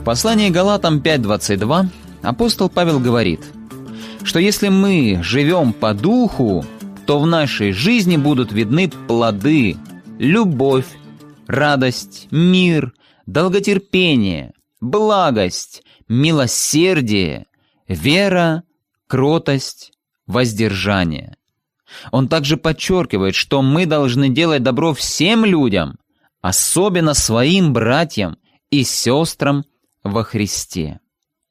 послании Галатам 5:22 апостол Павел говорит, что если мы живем по духу, то в нашей жизни будут видны плоды: любовь, радость, мир, долготерпение, благость, милосердие, вера, кротость, воздержание. Он также подчеркивает, что мы должны делать добро всем людям, особенно своим братьям и сестрам во Христе.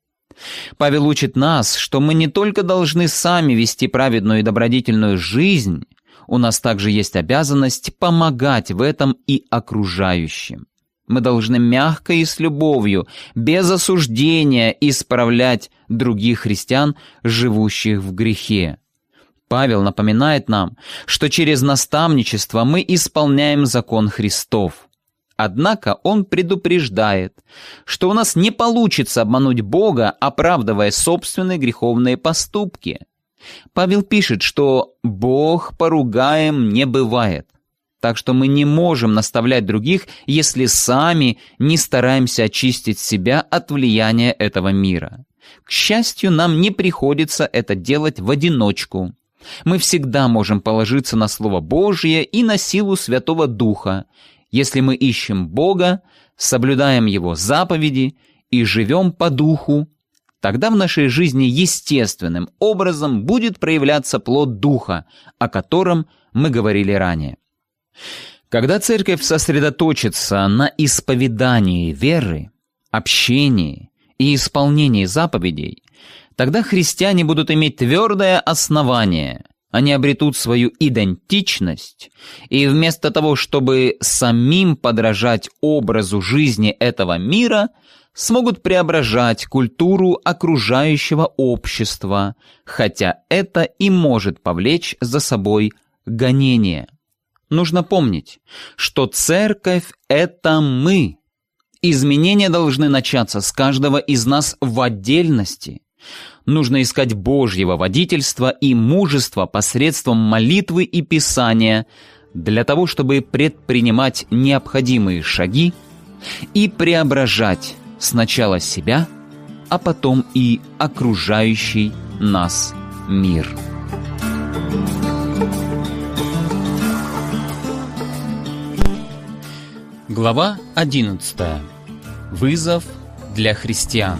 Павел учит нас, что мы не только должны сами вести праведную и добродетельную жизнь, у нас также есть обязанность помогать в этом и окружающим. Мы должны мягко и с любовью, без осуждения, исправлять других христиан, живущих в грехе. Павел напоминает нам, что через наставничество мы исполняем закон Христов. Однако он предупреждает, что у нас не получится обмануть Бога, оправдывая собственные греховные поступки. Павел пишет, что «Бог поругаем не бывает». Так что мы не можем наставлять других, если сами не стараемся очистить себя от влияния этого мира. К счастью, нам не приходится это делать в одиночку. Мы всегда можем положиться на Слово Божие и на силу Святого Духа, если мы ищем Бога, соблюдаем Его заповеди и живем по Духу. Тогда в нашей жизни естественным образом будет проявляться плод Духа, о котором мы говорили ранее. Когда церковь сосредоточится на исповедании веры, общении и исполнении заповедей, тогда христиане будут иметь твердое основание, они обретут свою идентичность, и вместо того, чтобы самим подражать образу жизни этого мира, смогут преображать культуру окружающего общества, хотя это и может повлечь за собой гонение. Нужно помнить, что церковь — это мы. Изменения должны начаться с каждого из нас в отдельности. Нужно искать Божьего водительства и мужества посредством молитвы и Писания для того, чтобы предпринимать необходимые шаги и преображать сначала себя, а потом и окружающий нас мир. Глава 11. Вызов для христиан.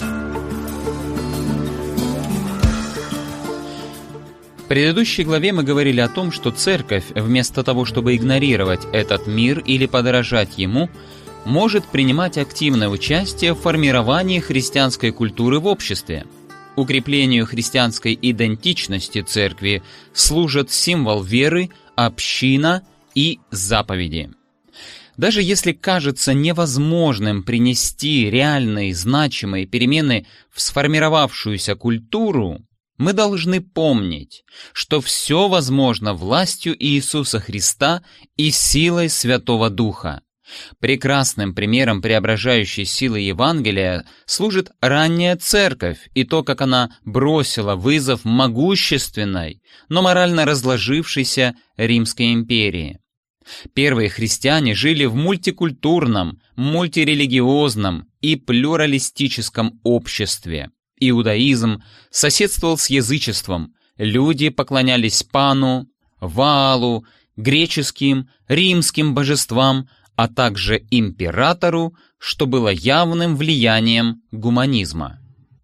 В предыдущей главе мы говорили о том, что церковь, вместо того, чтобы игнорировать этот мир или подражать ему, может принимать активное участие в формировании христианской культуры в обществе. Укреплению христианской идентичности церкви служат символ веры, община и заповеди. Даже если кажется невозможным принести реальные, значимые перемены в сформировавшуюся культуру, мы должны помнить, что все возможно властью Иисуса Христа и силой Святого Духа. Прекрасным примером преображающей силы Евангелия служит ранняя церковь и то, как она бросила вызов могущественной, но морально разложившейся Римской империи. Первые христиане жили в мультикультурном, мультирелигиозном и плюралистическом обществе. Иудаизм соседствовал с язычеством, люди поклонялись Пану, Ваалу, греческим, римским божествам, а также императору, что было явным влиянием гуманизма.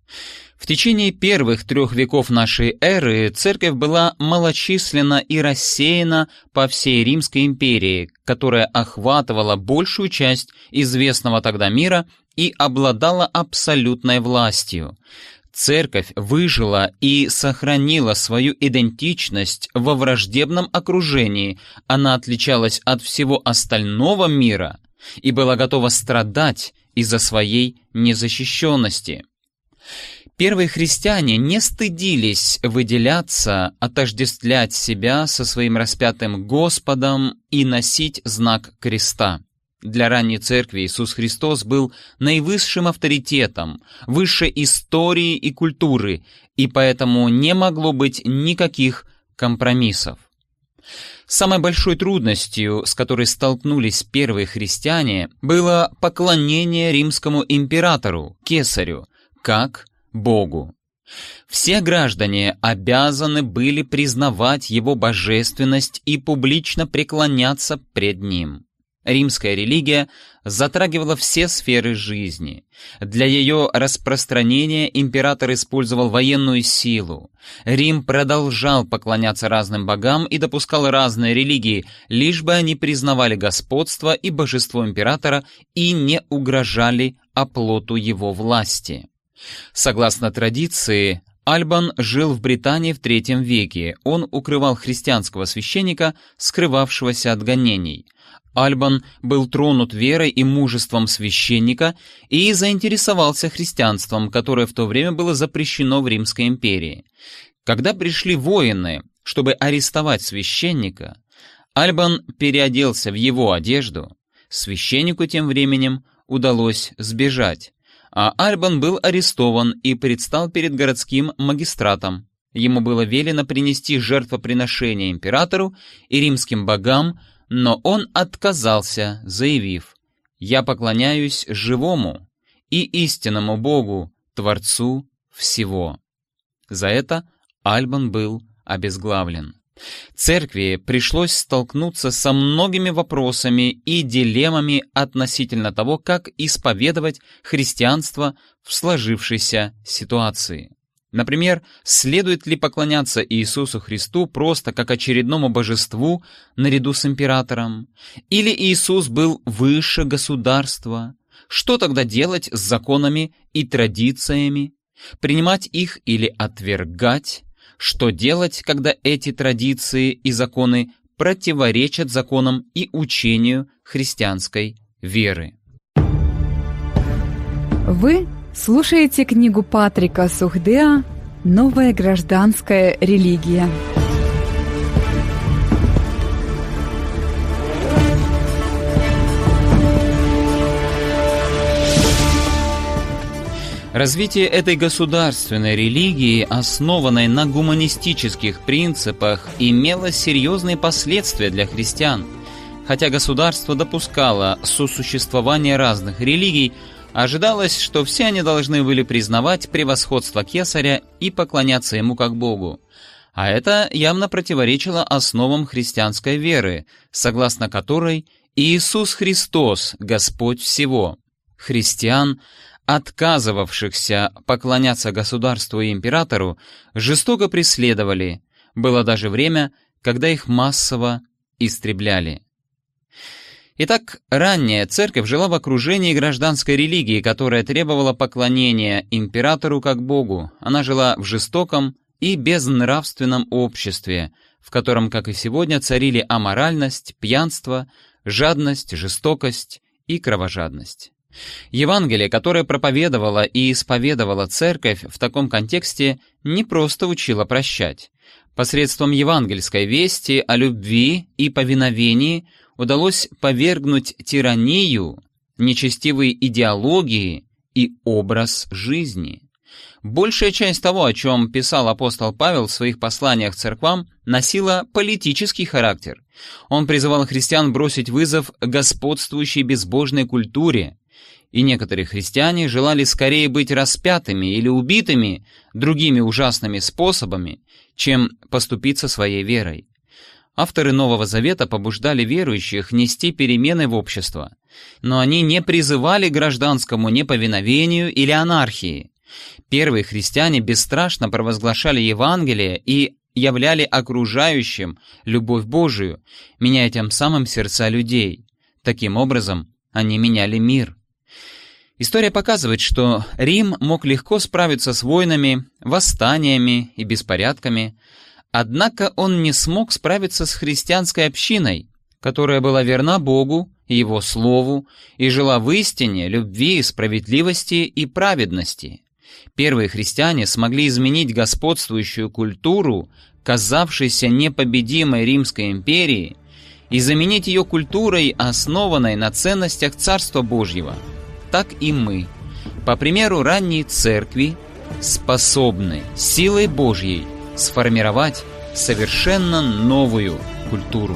В течение первых 3 веков нашей эры церковь была малочисленна и рассеяна по всей Римской империи, которая охватывала большую часть известного тогда мира и обладала абсолютной властью. Церковь выжила и сохранила свою идентичность во враждебном окружении, она отличалась от всего остального мира и была готова страдать из-за своей незащищенности. Первые христиане не стыдились выделяться, отождествлять себя со своим распятым Господом и носить знак креста. Для ранней церкви Иисус Христос был наивысшим авторитетом, выше истории и культуры, и поэтому не могло быть никаких компромиссов. Самой большой трудностью, с которой столкнулись первые христиане, было поклонение римскому императору, кесарю, как Богу. Все граждане обязаны были признавать его божественность и публично преклоняться пред ним. Римская религия затрагивала все сферы жизни. Для ее распространения император использовал военную силу. Рим продолжал поклоняться разным богам и допускал разные религии, лишь бы они признавали господство и божество императора и не угрожали оплоту его власти. Согласно традиции, Альбан жил в Британии в III веке. Он укрывал христианского священника, скрывавшегося от гонений. Альбан был тронут верой и мужеством священника и заинтересовался христианством, которое в то время было запрещено в Римской империи. Когда пришли воины, чтобы арестовать священника, Альбан переоделся в его одежду. Священнику тем временем удалось сбежать, а Альбан был арестован и предстал перед городским магистратом. Ему было велено принести жертвоприношение императору и римским богам, но он отказался, заявив: «Я поклоняюсь живому и истинному Богу, Творцу всего». За это Альбан был обезглавлен. Церкви пришлось столкнуться со многими вопросами и дилеммами относительно того, как исповедовать христианство в сложившейся ситуации. Например, следует ли поклоняться Иисусу Христу просто как очередному божеству наряду с императором? Или Иисус был выше государства? Что тогда делать с законами и традициями? Принимать их или отвергать? Что делать, когда эти традиции и законы противоречат законам и учению христианской веры? Вы слушаете книгу Патрика Сухдеа «Новая гражданская религия». Развитие этой государственной религии, основанной на гуманистических принципах, имело серьезные последствия для христиан. Хотя государство допускало сосуществование разных религий, ожидалось, что все они должны были признавать превосходство кесаря и поклоняться ему как Богу. А это явно противоречило основам христианской веры, согласно которой Иисус Христос – Господь всего. Христиан, отказывавшихся поклоняться государству и императору, жестоко преследовали. Было даже время, когда их массово истребляли. Итак, ранняя церковь жила в окружении гражданской религии, которая требовала поклонения императору как Богу. Она жила в жестоком и безнравственном обществе, в котором, как и сегодня, царили аморальность, пьянство, жадность, жестокость и кровожадность. Евангелие, которое проповедовала и исповедовала церковь, в таком контексте не просто учило прощать. Посредством евангельской вести о любви и повиновении удалось повергнуть тиранию, нечестивые идеологии и образ жизни. Большая часть того, о чем писал апостол Павел в своих посланиях церквам, носила политический характер. Он призывал христиан бросить вызов господствующей безбожной культуре, и некоторые христиане желали скорее быть распятыми или убитыми другими ужасными способами, чем поступиться своей верой. Авторы Нового Завета побуждали верующих нести перемены в общество, но они не призывали к гражданскому неповиновению или анархии. Первые христиане бесстрашно провозглашали Евангелие и являли окружающим любовь Божию, меняя тем самым сердца людей. Таким образом, они меняли мир. История показывает, что Рим мог легко справиться с войнами, восстаниями и беспорядками, однако он не смог справиться с христианской общиной, которая была верна Богу и Его Слову и жила в истине, любви, справедливости и праведности. Первые христиане смогли изменить господствующую культуру, казавшейся непобедимой Римской империи, и заменить ее культурой, основанной на ценностях Царства Божьего. Так и мы, по примеру ранней церкви, способны силой Божьей сформировать совершенно новую культуру.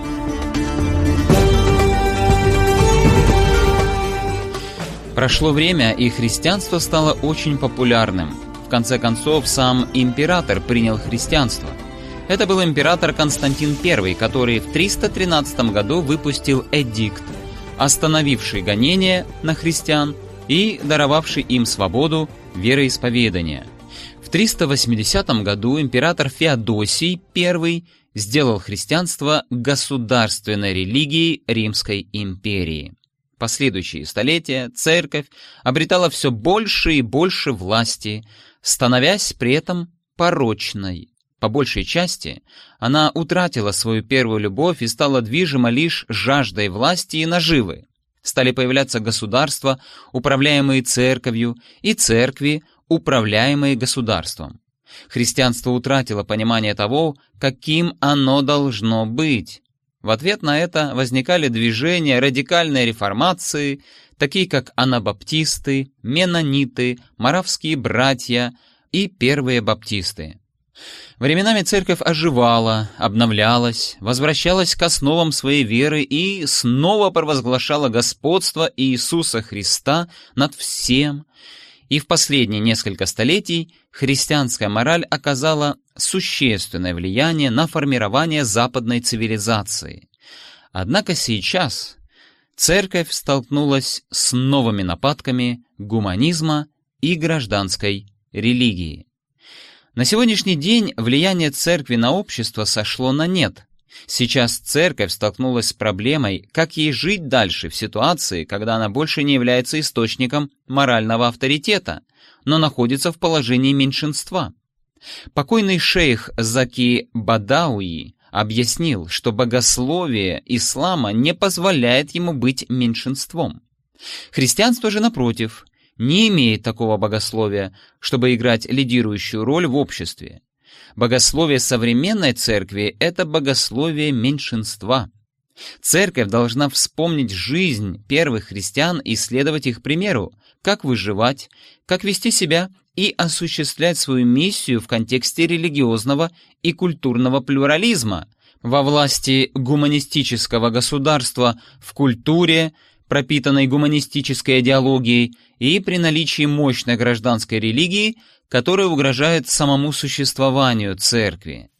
Прошло время, и христианство стало очень популярным. В конце концов, сам император принял христианство. Это был император Константин I, который в 313 году выпустил эдикт, остановивший гонения на христиан и даровавший им свободу вероисповедания. В 380 году император Феодосий I сделал христианство государственной религией Римской империи. Последующие столетия церковь обретала все больше и больше власти, становясь при этом порочной. По большей части она утратила свою первую любовь и стала движима лишь жаждой власти и наживы. Стали появляться государства, управляемые церковью, и церкви, управляемые государством. Христианство утратило понимание того, каким оно должно быть. В ответ на это возникали движения радикальной реформации, такие как анабаптисты, меннониты, моравские братья и первые баптисты. Временами церковь оживала, обновлялась, возвращалась к основам своей веры и снова провозглашала господство Иисуса Христа над всем. И в последние несколько столетий христианская мораль оказала существенное влияние на формирование западной цивилизации. Однако сейчас церковь столкнулась с новыми нападками гуманизма и гражданской религии. На сегодняшний день влияние церкви на общество сошло на нет. Сейчас церковь столкнулась с проблемой, как ей жить дальше в ситуации, когда она больше не является источником морального авторитета, но находится в положении меньшинства. Покойный шейх Заки Бадауи объяснил, что богословие ислама не позволяет ему быть меньшинством. Христианство же, напротив, не имеет такого богословия, чтобы играть лидирующую роль в обществе. Богословие современной церкви – это богословие меньшинства. Церковь должна вспомнить жизнь первых христиан и следовать их примеру, как выживать, как вести себя и осуществлять свою миссию в контексте религиозного и культурного плюрализма, во власти гуманистического государства, в культуре, пропитанной гуманистической идеологией, и при наличии мощной гражданской религии, которая угрожает самому существованию церкви.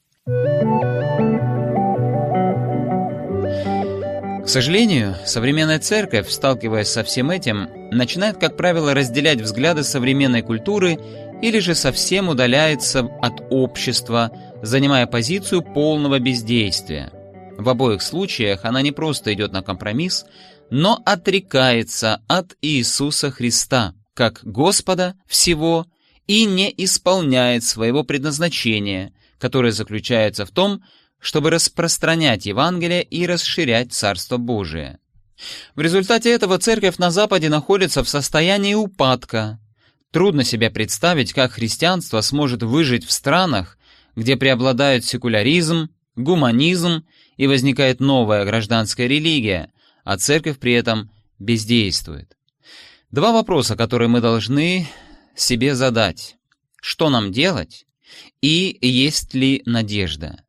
К сожалению, современная церковь, сталкиваясь со всем этим, начинает, как правило, разделять взгляды современной культуры или же совсем удаляется от общества, занимая позицию полного бездействия. В обоих случаях она не просто идет на компромисс, но отрекается от Иисуса Христа, как Господа всего, и не исполняет своего предназначения, которое заключается в том, чтобы распространять Евангелие и расширять Царство Божие. В результате этого церковь на Западе находится в состоянии упадка. Трудно себе представить, как христианство сможет выжить в странах, где преобладают секуляризм, гуманизм и возникает новая гражданская религия, а церковь при этом бездействует. Два вопроса, которые мы должны себе задать. Что нам делать? И есть ли надежда?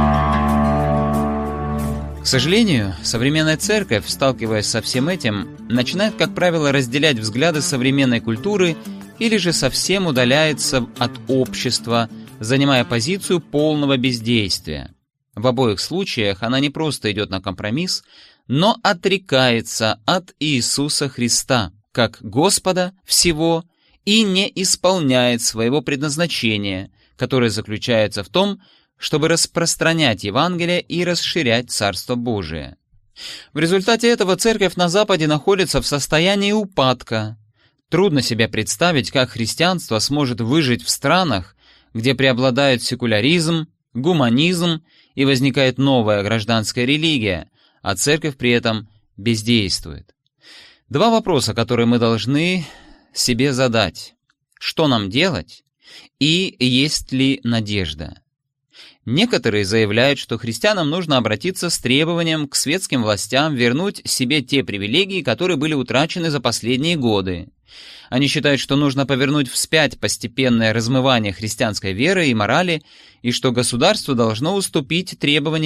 К сожалению, современная церковь, сталкиваясь со всем этим, начинает, как правило, разделять взгляды современной культуры или же совсем удаляется от общества, занимая позицию полного бездействия. В обоих случаях она не просто идет на компромисс, но отрекается от Иисуса Христа, как Господа всего, и не исполняет своего предназначения, которое заключается в том, чтобы распространять Евангелие и расширять Царство Божие. В результате этого церковь на Западе находится в состоянии упадка. Трудно себе представить, как христианство сможет выжить в странах, где преобладают секуляризм, гуманизм и возникает новая гражданская религия, а церковь при этом бездействует. Два вопроса, которые мы должны себе задать. Что нам делать? И есть ли надежда? Некоторые заявляют, что христианам нужно обратиться с требованием к светским властям вернуть себе те привилегии, которые были утрачены за последние годы. Они считают, что нужно повернуть вспять постепенное размывание христианской веры и морали, и что государство должно уступить требованиям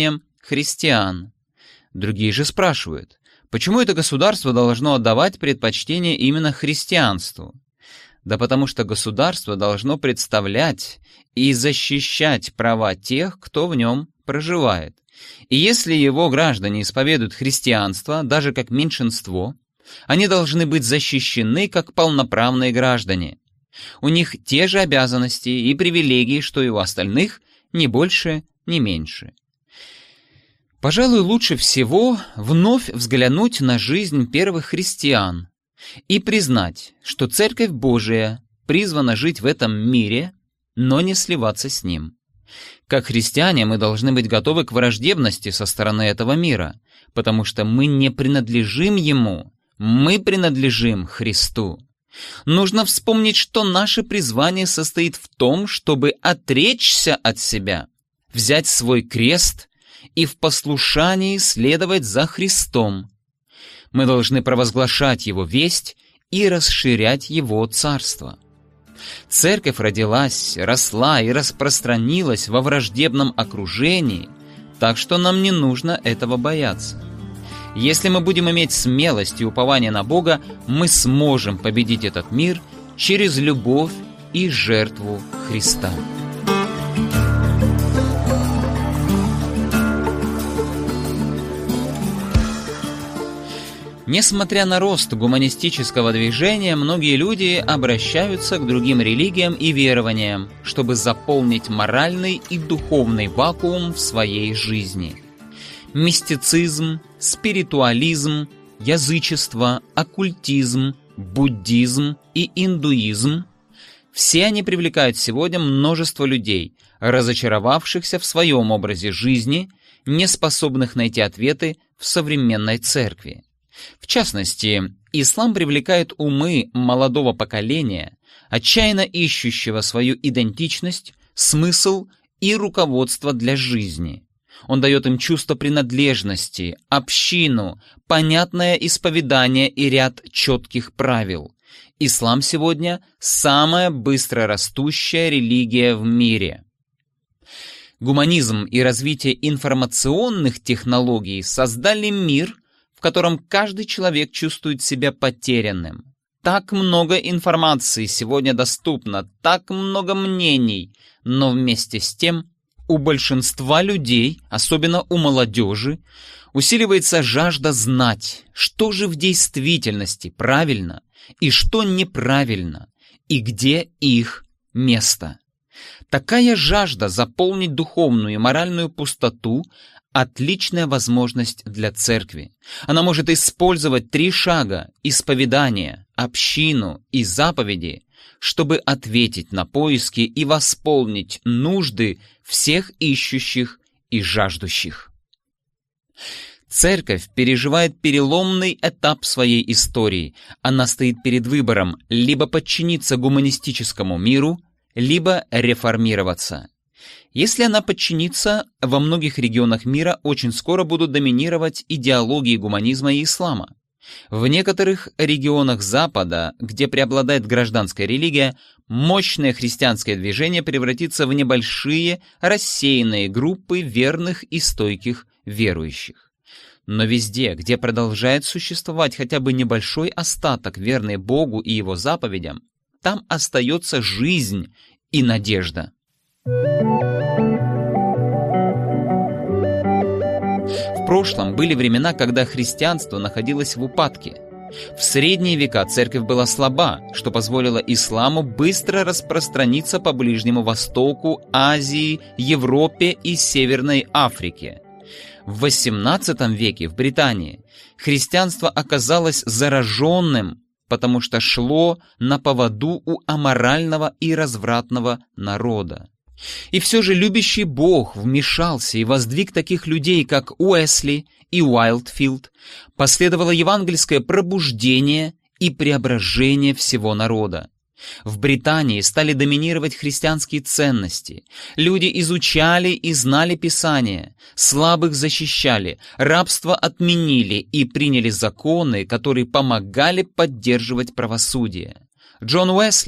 христиан. Другие же спрашивают, почему это государство должно отдавать предпочтение именно христианству? Да потому что государство должно представлять и защищать права тех, кто в нем проживает. И если его граждане исповедуют христианство, даже как меньшинство, они должны быть защищены как полноправные граждане. У них те же обязанности и привилегии, что и у остальных, ни больше, ни меньше. Пожалуй, лучше всего вновь взглянуть на жизнь первых христиан и признать, что Церковь Божия призвана жить в этом мире, но не сливаться с ним. Как христиане мы должны быть готовы к враждебности со стороны этого мира, потому что мы не принадлежим ему, мы принадлежим Христу. Нужно вспомнить, что наше призвание состоит в том, чтобы отречься от себя, взять свой крест и в послушании следовать за Христом. Мы должны провозглашать Его весть и расширять Его царство. Церковь родилась, росла и распространилась во враждебном окружении, так что нам не нужно этого бояться. Если мы будем иметь смелость и упование на Бога, мы сможем победить этот мир через любовь и жертву Христа. Несмотря на рост гуманистического движения, многие люди обращаются к другим религиям и верованиям, чтобы заполнить моральный и духовный вакуум в своей жизни. Мистицизм, спиритуализм, язычество, оккультизм, буддизм и индуизм – все они привлекают сегодня множество людей, разочаровавшихся в своем образе жизни, не способных найти ответы в современной церкви. В частности, ислам привлекает умы молодого поколения, отчаянно ищущего свою идентичность, смысл и руководство для жизни. Он дает им чувство принадлежности, общину, понятное исповедание и ряд четких правил. Ислам сегодня – самая быстро растущая религия в мире. Гуманизм и развитие информационных технологий создали мир, в котором каждый человек чувствует себя потерянным. Так много информации сегодня доступно, так много мнений, но вместе с тем у большинства людей, особенно у молодежи, усиливается жажда знать, что же в действительности правильно и что неправильно, и где их место. Такая жажда заполнить духовную и моральную пустоту – отличная возможность для церкви. Она может использовать 3 шага – исповедание, общину и заповеди, чтобы ответить на поиски и восполнить нужды всех ищущих и жаждущих. Церковь переживает переломный этап своей истории. Она стоит перед выбором либо подчиниться гуманистическому миру, либо реформироваться. Если она подчинится, во многих регионах мира очень скоро будут доминировать идеологии гуманизма и ислама. В некоторых регионах Запада, где преобладает гражданская религия, мощное христианское движение превратится в небольшие, рассеянные группы верных и стойких верующих. Но везде, где продолжает существовать хотя бы небольшой остаток, верный Богу и Его заповедям, там остается жизнь и надежда. В прошлом были времена, когда христианство находилось в упадке. В средние века церковь была слаба, что позволило исламу быстро распространиться по Ближнему Востоку, Азии, Европе и Северной Африке. В XVIII веке в Британии христианство оказалось зараженным, потому что шло на поводу у аморального и развратного народа. И все же любящий Бог вмешался и воздвиг таких людей, как Уэсли и Уайлдфилд. Последовало евангельское пробуждение и преображение всего народа. В Британии стали доминировать христианские ценности. Люди изучали и знали Писание, слабых защищали, рабство отменили и приняли законы, которые помогали поддерживать правосудие. Джон Уэсли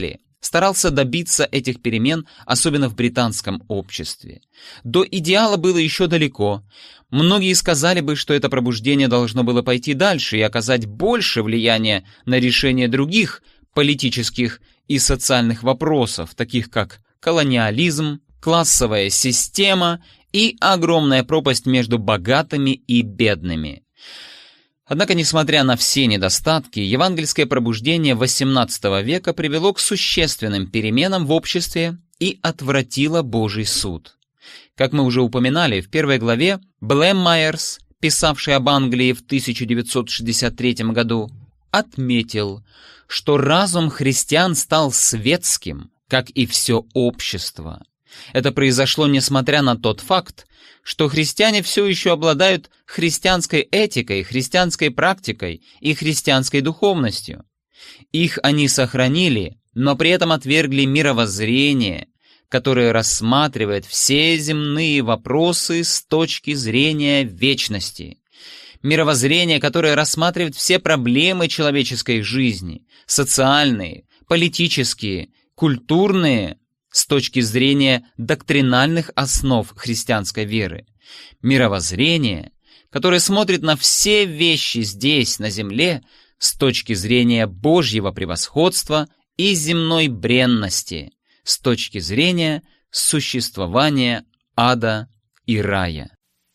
старался добиться этих перемен, особенно в британском обществе. До идеала было еще далеко. Многие сказали бы, что это пробуждение должно было пойти дальше и оказать больше влияния на решение других политических и социальных вопросов, таких как колониализм, классовая система и огромная пропасть между богатыми и бедными. Однако, несмотря на все недостатки, евангельское пробуждение XVIII века привело к существенным переменам в обществе и отвратило Божий суд. Как мы уже упоминали, в первой главе Блэм Майерс, писавший об Англии в 1963 году, отметил, что разум христиан стал светским, как и все общество. Это произошло несмотря на тот факт, что христиане все еще обладают христианской этикой, христианской практикой и христианской духовностью. Их они сохранили, но при этом отвергли мировоззрение, которое рассматривает все земные вопросы с точки зрения вечности. Мировоззрение, которое рассматривает все проблемы человеческой жизни, социальные, политические, культурные, с точки зрения доктринальных основ христианской веры. Мировоззрение, которое смотрит на все вещи здесь, на земле, с точки зрения Божьего превосходства и земной бренности, с точки зрения существования ада и рая.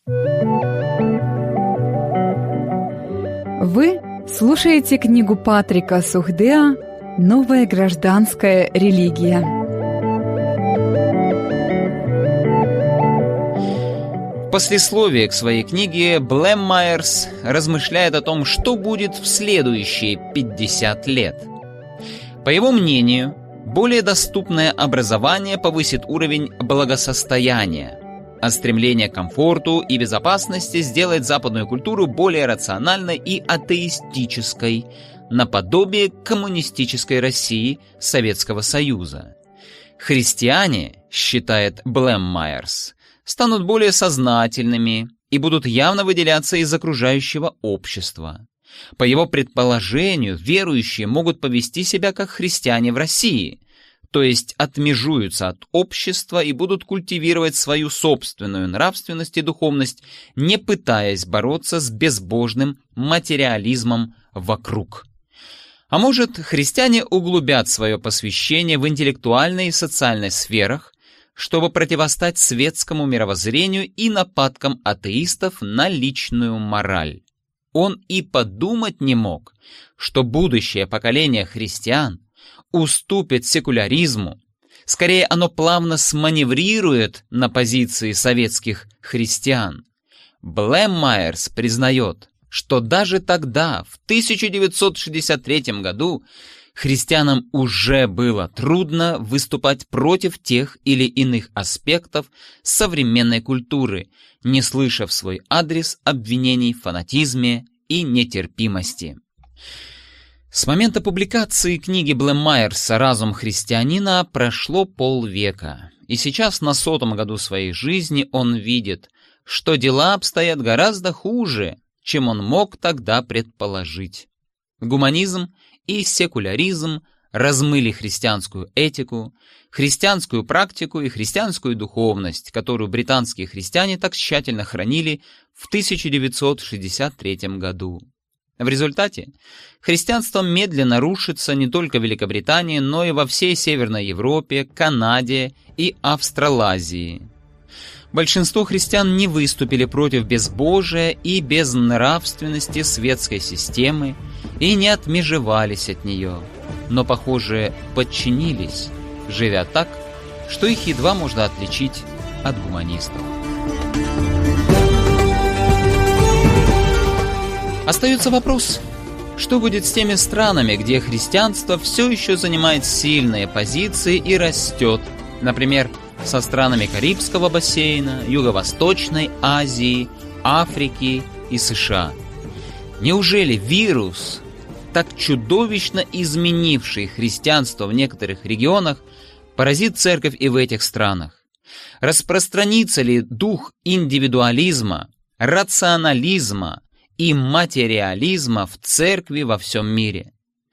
Вы слушаете книгу Патрика Сухдеа «Новая гражданская религия». В послесловии к своей книге Блэм Майерс размышляет о том, что будет в следующие 50 лет. По его мнению, более доступное образование повысит уровень благосостояния, а стремление к комфорту и безопасности сделает западную культуру более рациональной и атеистической, наподобие коммунистической России Советского Союза. Христиане, считает Блэм Майерс, станут более сознательными и будут явно выделяться из окружающего общества. По его предположению, верующие могут повести себя как христиане в России, то есть отмежуются от общества и будут культивировать свою собственную нравственность и духовность, не пытаясь бороться с безбожным материализмом вокруг. А может, христиане углубят свое посвящение в интеллектуальной и социальной сферах, чтобы противостать светскому мировоззрению и нападкам атеистов на личную мораль. Он и подумать не мог, что будущее поколение христиан уступит секуляризму, скорее оно плавно сманеврирует на позиции советских христиан. Блэм Майерс признает, что даже тогда, в 1963 году, христианам уже было трудно выступать против тех или иных аспектов современной культуры, не слыша в свой адрес обвинений в фанатизме и нетерпимости. С момента публикации книги Блэм Майерса «Разум христианина» прошло полвека, и сейчас на 100-м году своей жизни он видит, что дела обстоят гораздо хуже, чем он мог тогда предположить. Гуманизм и секуляризм размыли христианскую этику, христианскую практику и христианскую духовность, которую британские христиане так тщательно хранили в 1963 году. В результате христианство медленно рушится не только в Великобритании, но и во всей Северной Европе, Канаде и Австралазии. Большинство христиан не выступили против безбожия и безнравственности светской системы и не отмежевались от нее, но, похоже, подчинились, живя так, что их едва можно отличить от гуманистов. Остается вопрос, что будет с теми странами, где христианство все еще занимает сильные позиции и растет, например, со странами Карибского бассейна, Юго-Восточной Азии, Африки и США. Неужели вирус, так чудовищно изменивший христианство в некоторых регионах, поразит церковь и в этих странах? Распространится ли дух индивидуализма, рационализма и материализма в церкви во всем мире?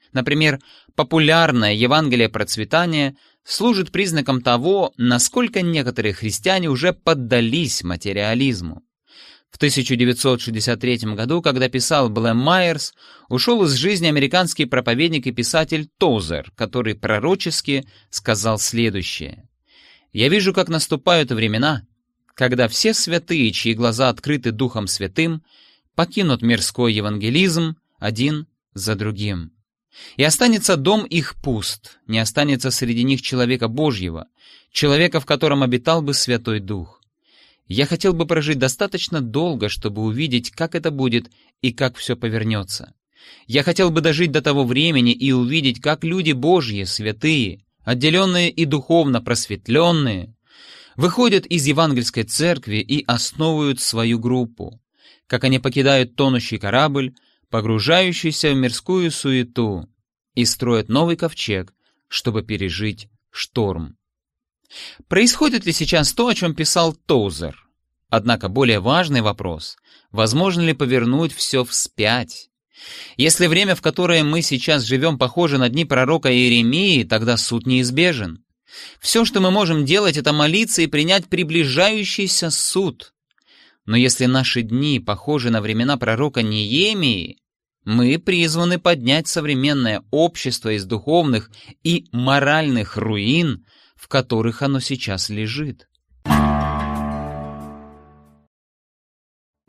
Например, популярное Евангелие процветания служит признаком того, насколько некоторые христиане уже поддались материализму. В 1963 году, когда писал Блэм Майерс, ушел из жизни американский проповедник и писатель Тозер, который пророчески сказал следующее: «Я вижу, как наступают времена, когда все святые, чьи глаза открыты Духом Святым, покинут мирской евангелизм один за другим. И останется дом их пуст, не останется среди них человека Божьего, человека, в котором обитал бы Святой Дух. Я хотел бы прожить достаточно долго, чтобы увидеть, как это будет и как все повернется. Я хотел бы дожить до того времени и увидеть, как люди Божьи, святые, отделенные и духовно просветленные, выходят из евангельской церкви и основывают свою группу, как они покидают тонущий корабль, погружающийся в мирскую суету, и строят новый ковчег, чтобы пережить шторм». Происходит ли сейчас то, о чем писал Тозер? Однако более важный вопрос — возможно ли повернуть все вспять? Если время, в которое мы сейчас живем, похоже на дни пророка Иеремии, тогда суд неизбежен. Все, что мы можем делать, это молиться и принять приближающийся суд. Но если наши дни похожи на времена пророка Неемии, мы призваны поднять современное общество из духовных и моральных руин, в которых оно сейчас лежит.